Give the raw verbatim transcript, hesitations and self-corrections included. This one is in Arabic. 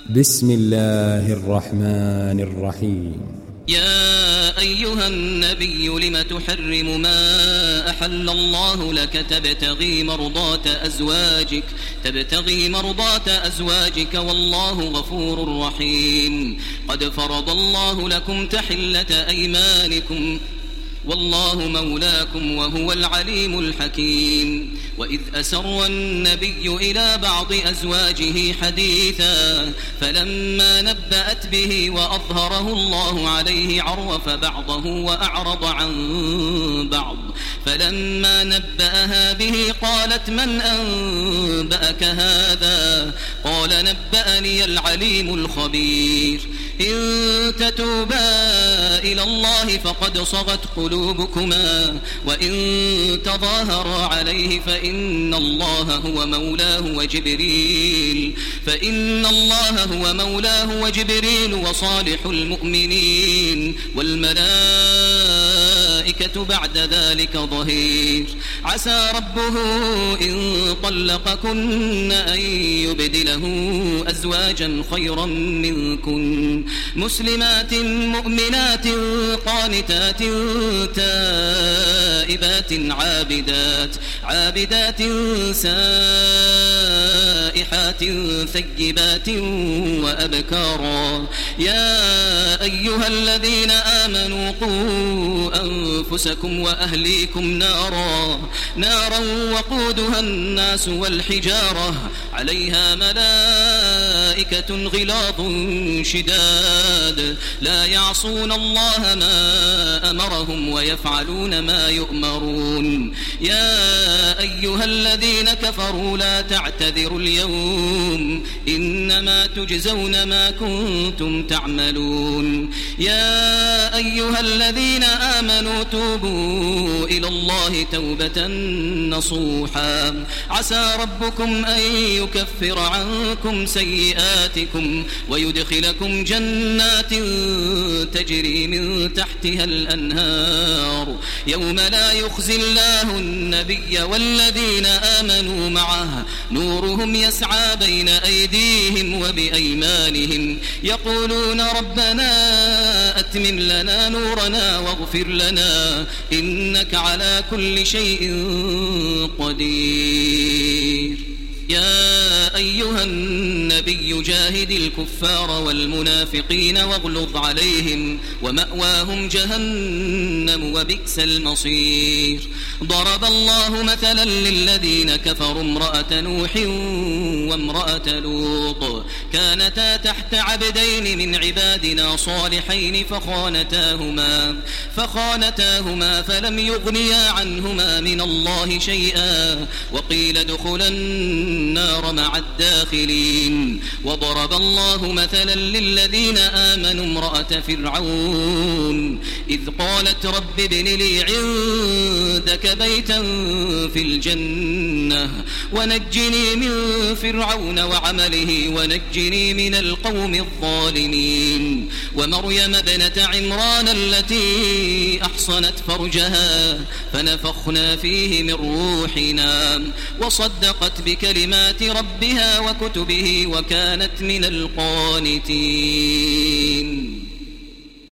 بسم الله الرحمن الرحيم. يا أيها النبي لم تحرم ما أحل الله لك تبتغي مرضات أزواجك تبتغي مرضات أزواجك والله غفور رحيم. قد فرض الله لكم تحلة أيمانكم والله مولاكم وهو العليم الحكيم. وإذ أسر النبي إلى بعض أزواجه حديثا فلما نبأت به وأظهره الله عليه عرف بعضه وأعرض عن بعض فلما نبأها به قالت من أنبأك هذا؟ قال نبأني العليم الخبير. إن تتوبا إلى الله فقد صغت قلوبكما وإن تظاهرا عليه فإن الله هو مولاه وجبريل فإن الله هو مولاه وجبريل وصالح المؤمنين والملائكة بعد ذلك ظهير. عسى ربه إن طلقكن أن يبدله أزواجا خيرا منكن مسلمات مؤمنات قانتات تائبات عابدات عابدات سائحات ثيبات وأبكارا. يا أيها الذين آمنوا قوا أنفسكم وأهليكم نارا نارا وقودها الناس والحجارة عليها ملائكة غلاظ شداد لا يعصون الله ما أمرهم ويفعلون ما يؤمرون. يا أيها الذين كفروا لا تعتذروا اليوم إنما تجزون ما كنتم تعملون. يا أيها الذين آمنوا توبوا إلى الله توبة نصوحا عسى ربكم أن يكفر عنكم سيئاتكم ويدخلكم جنات تجري من تحتها الأنهار يوم لا يخزي الله النبي والذين آمنوا معه نورهم يسعى بين أيديهم وبأيمانهم يقولون ربنا أتمم لنا نورنا واغفر لنا إنك على كل شيء قدير. يا أيها النبي جاهد الكفار والمنافقين واغلظ عليهم ومأواهم جهنم وبئس المصير. ضرب الله مثلا للذين كفروا امرأة نوح وامرأة لوط كانتا تحت عبدين من عبادنا صالحين فخانتاهما فخانتاهما فلم يغنيا عنهما من الله شيئا وقيل ادخلا النار مع الداخلين. وضرب الله مثلا للذين آمنوا امرأة فرعون إذ قالت رب ابن لي عندك بيتا في الجنة ونجني من فرعون وعمله ونجني من القوم الظالمين. ومريم ابنة عمران التي أحصنت فرجها فنفخنا فيه من روحنا وصدقت بكلمات ربها وكتبه وكانت من القانتين.